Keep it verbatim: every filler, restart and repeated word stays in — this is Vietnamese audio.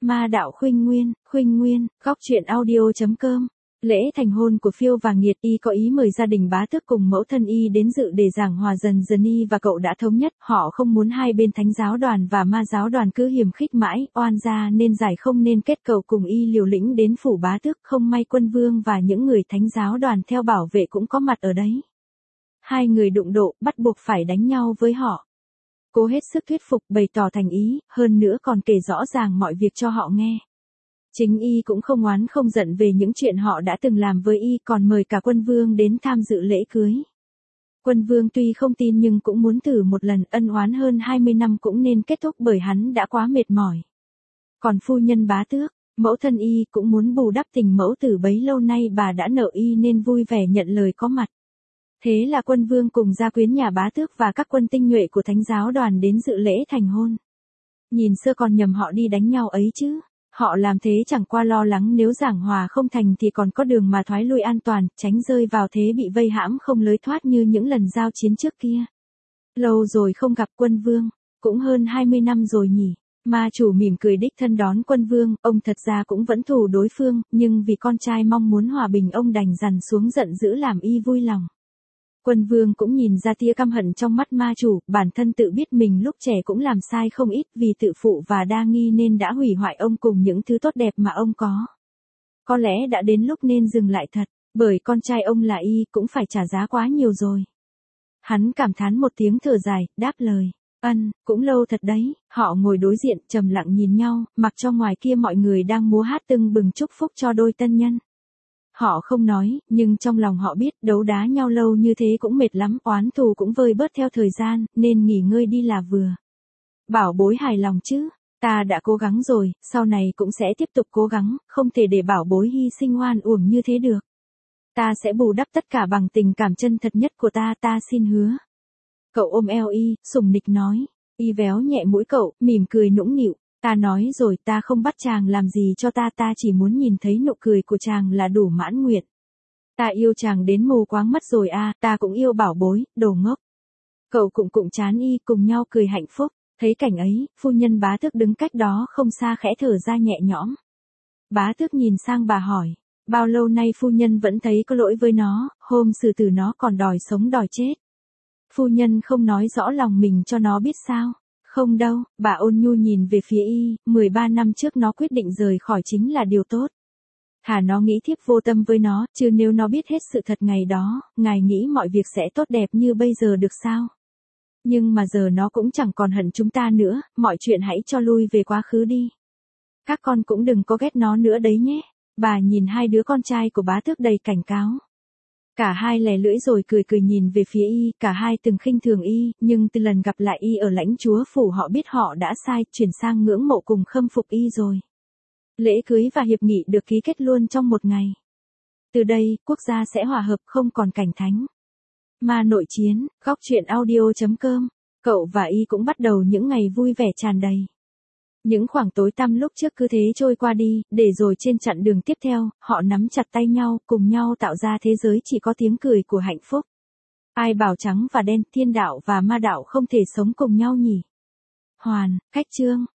Ma đạo khuynh nguyên, khuynh nguyên, góc truyện audio.com. Lễ thành hôn của Phiêu và Nghiệt, y có ý mời gia đình bá tước cùng mẫu thân y đến dự để giảng hòa. Dần dần y và cậu đã thống nhất, họ không muốn hai bên thánh giáo đoàn và ma giáo đoàn cứ hiềm khích mãi, oan gia nên giải không nên kết. Cậu cùng y liều lĩnh đến phủ bá tước, không may quân vương và những người thánh giáo đoàn theo bảo vệ cũng có mặt ở đấy. Hai người đụng độ, bắt buộc phải đánh nhau với họ. Cố hết sức thuyết phục, bày tỏ thành ý, hơn nữa còn kể rõ ràng mọi việc cho họ nghe. Chính y cũng không oán không giận về những chuyện họ đã từng làm với y, còn mời cả quân vương đến tham dự lễ cưới. Quân vương tuy không tin nhưng cũng muốn thử một lần, ân oán hơn hai mươi năm cũng nên kết thúc bởi hắn đã quá mệt mỏi. Còn phu nhân bá tước, mẫu thân y cũng muốn bù đắp tình mẫu tử bấy lâu nay bà đã nợ y nên vui vẻ nhận lời có mặt. Thế là quân vương cùng gia quyến nhà bá tước và các quân tinh nhuệ của thánh giáo đoàn đến dự lễ thành hôn. Nhìn sơ còn nhầm họ đi đánh nhau ấy chứ. Họ làm thế chẳng qua lo lắng nếu giảng hòa không thành thì còn có đường mà thoái lui an toàn, tránh rơi vào thế bị vây hãm không lối thoát như những lần giao chiến trước kia. Lâu rồi không gặp quân vương, cũng hơn hai mươi năm rồi nhỉ. Ma chủ mỉm cười đích thân đón quân vương, ông thật ra cũng vẫn thù đối phương, nhưng vì con trai mong muốn hòa bình ông đành dằn xuống giận dữ làm y vui lòng. Quân vương cũng nhìn ra tia căm hận trong mắt ma chủ, bản thân tự biết mình lúc trẻ cũng làm sai không ít vì tự phụ và đa nghi nên đã hủy hoại ông cùng những thứ tốt đẹp mà ông có. Có lẽ đã đến lúc nên dừng lại thật, bởi con trai ông là y cũng phải trả giá quá nhiều rồi. Hắn cảm thán một tiếng thở dài, đáp lời, ân, cũng lâu thật đấy. Họ ngồi đối diện trầm lặng nhìn nhau, mặc cho ngoài kia mọi người đang múa hát tưng bừng chúc phúc cho đôi tân nhân. Họ không nói, nhưng trong lòng họ biết đấu đá nhau lâu như thế cũng mệt lắm, oán thù cũng vơi bớt theo thời gian, nên nghỉ ngơi đi là vừa. Bảo bối hài lòng chứ, ta đã cố gắng rồi, sau này cũng sẽ tiếp tục cố gắng, không thể để bảo bối hy sinh oan uổng như thế được. Ta sẽ bù đắp tất cả bằng tình cảm chân thật nhất của ta, ta xin hứa. Cậu ôm eo y, sủng nịch nói, y véo nhẹ mũi cậu, mỉm cười nũng nịu. Ta nói rồi, ta không bắt chàng làm gì cho ta, ta chỉ muốn nhìn thấy nụ cười của chàng là đủ mãn nguyện. Ta yêu chàng đến mù quáng mất rồi a, à, ta cũng yêu bảo bối, đồ ngốc. Cậu cũng cụng chán y, cùng nhau cười hạnh phúc. Thấy cảnh ấy, phu nhân bá tước đứng cách đó không xa khẽ thở ra nhẹ nhõm. Bá tước nhìn sang bà hỏi, bao lâu nay phu nhân vẫn thấy có lỗi với nó, hôm xử tử nó còn đòi sống đòi chết. Phu nhân không nói rõ lòng mình cho nó biết sao? Không đâu, bà ôn nhu nhìn về phía y, mười ba năm trước nó quyết định rời khỏi chính là điều tốt. Thà nó nghĩ thiếp vô tâm với nó, chứ nếu nó biết hết sự thật ngày đó, ngài nghĩ mọi việc sẽ tốt đẹp như bây giờ được sao? Nhưng mà giờ nó cũng chẳng còn hận chúng ta nữa, mọi chuyện hãy cho lui về quá khứ đi. Các con cũng đừng có ghét nó nữa đấy nhé. Bà nhìn hai đứa con trai của bá tước đầy cảnh cáo. Cả hai lè lưỡi rồi cười cười nhìn về phía y, cả hai từng khinh thường y, nhưng từ lần gặp lại y ở lãnh chúa phủ họ biết họ đã sai, chuyển sang ngưỡng mộ cùng khâm phục y rồi. Lễ cưới và hiệp nghị được ký kết luôn trong một ngày. Từ đây, quốc gia sẽ hòa hợp không còn cảnh thánh. Ma nội chiến, góc truyện audio.com, cậu và y cũng bắt đầu những ngày vui vẻ tràn đầy. Những khoảng tối tăm lúc trước cứ thế trôi qua đi, để rồi trên chặng đường tiếp theo, họ nắm chặt tay nhau, cùng nhau tạo ra thế giới chỉ có tiếng cười của hạnh phúc. Ai bảo trắng và đen, thiên đạo và ma đạo không thể sống cùng nhau nhỉ? Hoàn, Cách Chương